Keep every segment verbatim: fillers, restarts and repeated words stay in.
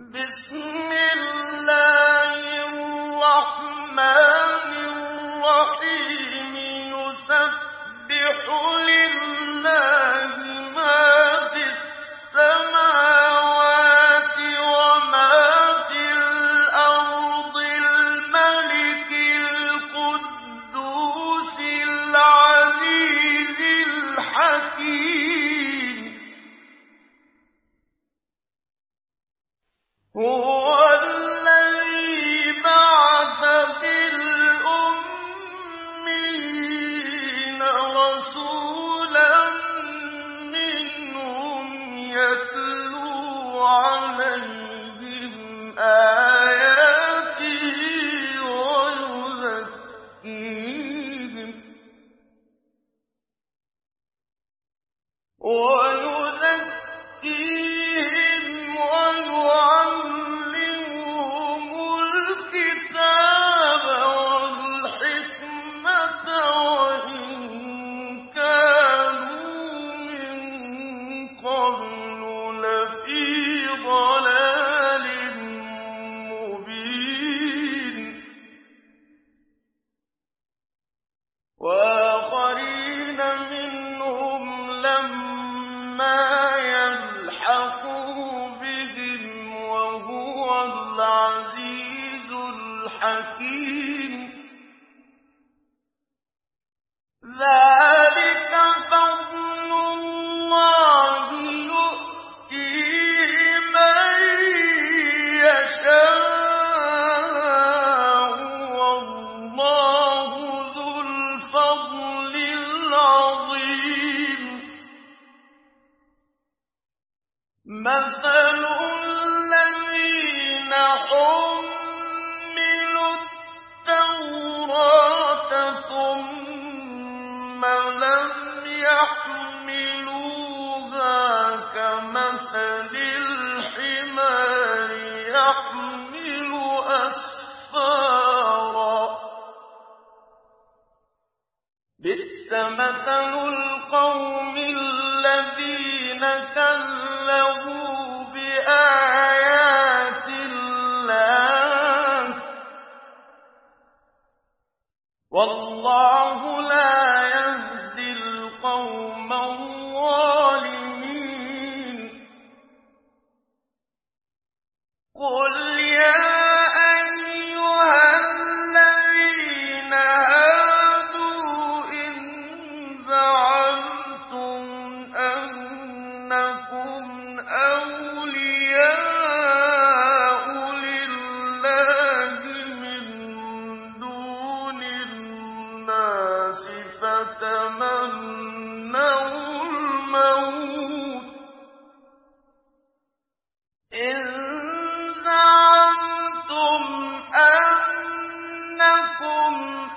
بسم الله الرحمن الرحيم يسبح لله ما في السماوات وما في الأرض الملك القدوس العزيز الحكيم هو الذي بعث في الأميين رسولا منهم يتلو عليهم آياته ويزكيهم ويزكيهم ويعلمهم الكتاب والحكمة وإن كانوا من قبل لفي ضلال مبين وآخرين منهم لما يلحقوا بهم وهو العزيز الحكيم ذلك فضل الله يؤتيه من يشاء والله ذو الفضل العظيم مثل الذين حملوا التوراة ثم لم يحملوها كمثل الحمار يحمل أسفارا بئس مثل القوم الذين كذبوا بآيات الله والله لا يهدي القوم الظالمين قل يا أيها الذين هادوا إن زعمتم أنكم أولياء لله من دون الناس فتمنوا الموت إن زعمتم أنكم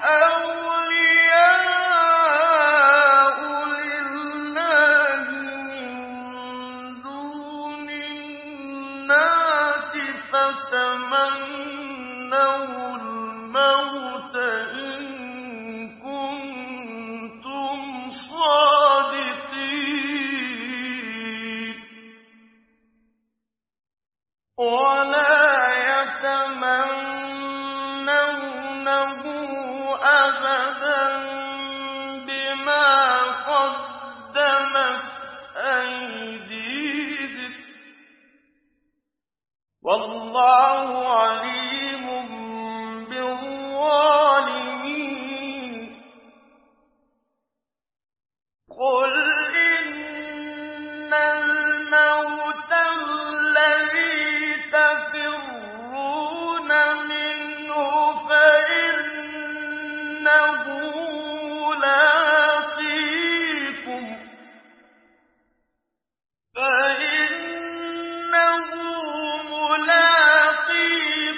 أولياء لله من دون الناس فتمنوا الموت إن كنتم صادقين ولا يتمنونه أبدا بما قدمت أيديهم والله عليم بالظالمين قل إن الموت الذي تفرون منه فإنه لاقيكم فإنه ملاقيكم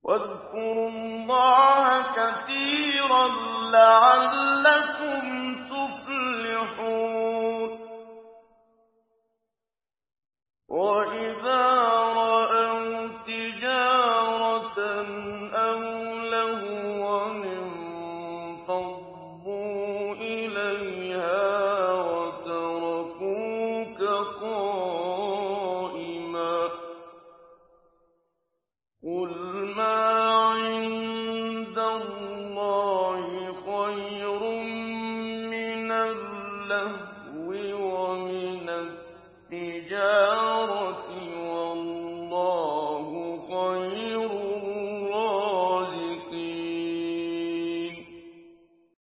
واذكروا الله كثيرا لعلكم تفلحون وإذا رأوا تجارة أو لهوا انفضوا إليها وتركوك قائما قل ما عند الله خير من اللهو ومن التجارة